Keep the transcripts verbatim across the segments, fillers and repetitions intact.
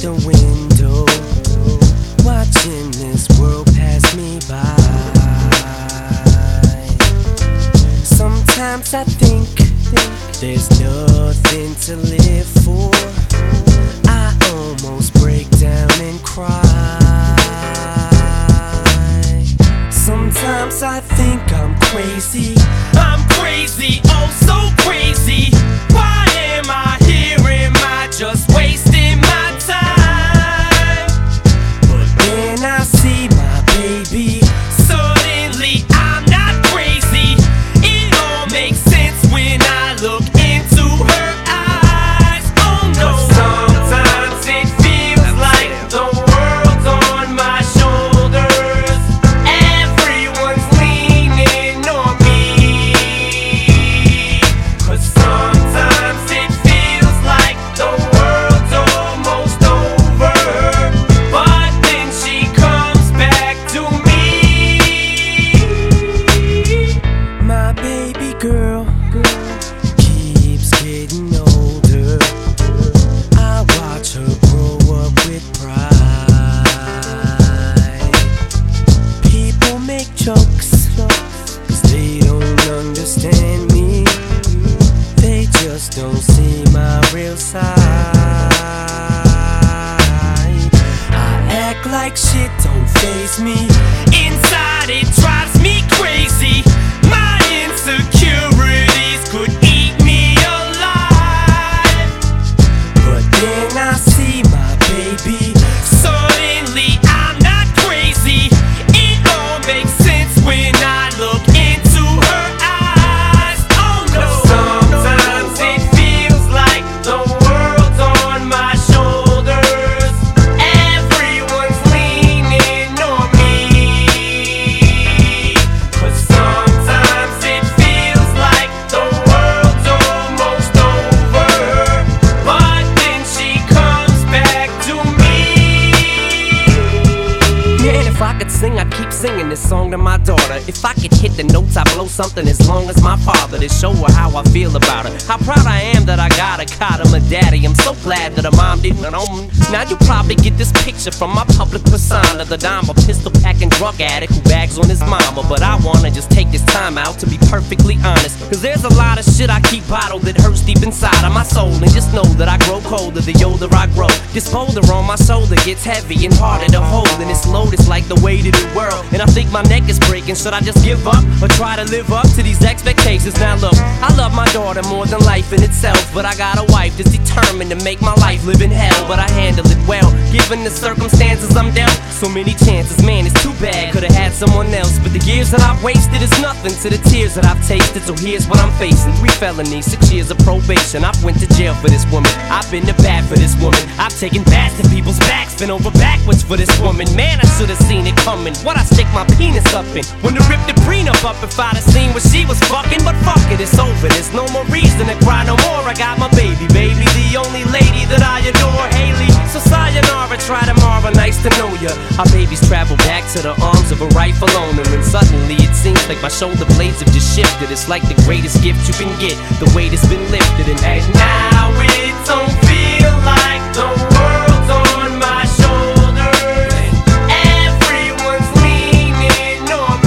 the window, watching this world pass me by. Sometimes I think there's nothing to live for. I almost break down and cry. Sometimes I think I'm crazy. I'm crazy, oh so crazy. Why am I here? Am I just wasting my time? But then I see my baby. Suddenly I'm not crazy. It all makes sense when I look into her eyes. Oh no. Sometimes it feels like the world's on my shoulders. Everyone's leaning on me. Cause sometimes it feels like the world's almost over. But then she comes back to me. My baby girl keeps getting older. I watch her grow up with pride. People make jokes, cause they don't understand me. They just don't see my real side. I act like shit don't faze me. Inside it drives me crazy. My insecurities could eat me alive. But then I see my baby. Suddenly I'm not crazy. It all makes sense when I look into her eyes. Oh no. Sometimes it feels like the world's on my shoulders. Everyone's leaning on me. Cause sometimes it feels like the world's almost over. But then she comes back to me. Man, if I could sing, I'd keep singing this song to my daughter. If I could hit the notes, I'd blow something as long as my father, to show her how I feel about her. How proud I am that I got a cot of my daddy. I'm so glad that her mom didn't own. Now you probably get this picture from my public persona, the dime, a pistol packing drug addict who bags on his mama. But I wanna just take this time out to be perfectly honest, cause there's a lot of shit I keep bottled that hurts deep inside of my soul. And just know that I grow colder the older I grow. This boulder on my shoulder gets heavy and harder to hold, and it's loaded like the weight of the world. And I think my neck is breaking. Should I just give up or try to live up to these expectations? Now look, I love my daughter more than life in itself, but I got a wife that's determined to make my life live in hell. But I handle it well, given the circumstances I'm dealt. So many chances, man, it's too bad. Could've had someone else, but the years that I've wasted is nothing to the tears that I've tasted. So here's what I'm facing: three felonies, six years of probation. I've went to jail for this woman. I've been to bat for this woman. I've taken bats to people's backs, been over backwards for this woman. Man, I should've seen it coming. What I stick my penis up in? When to rip the prenup up if I'd have seen what she was fucking. But fuck it, it's over. There's no more reason to cry no more. I got my baby, baby, the only lady that I adore, Haley. So sayonara, try tomorrow, nice to know ya. Our babies travel back to the arms of a rightful owner, and suddenly it seems like my shoulder blades have just shifted. It's like the greatest gift you can get, the weight has been lifted. And, and now it don't feel like the world's on my shoulders. Everyone's leaning on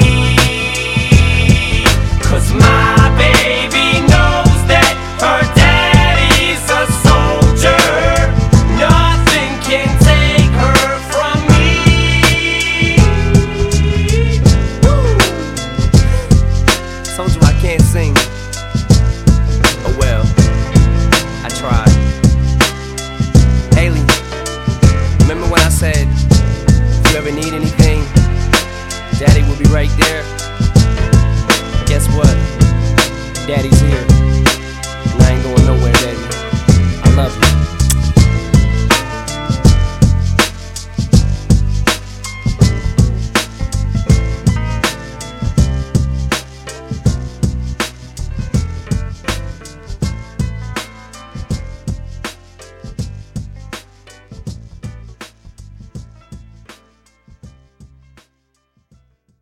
me. Cause my baby knows that her daddy's a soldier. Nothing can take her from me. Woo. Told you I can't sing. Oh well, I tried. Haley, remember when I said, if you ever need anything, Daddy will be right there? Guess what? Daddy's here, and I ain't going nowhere, Daddy.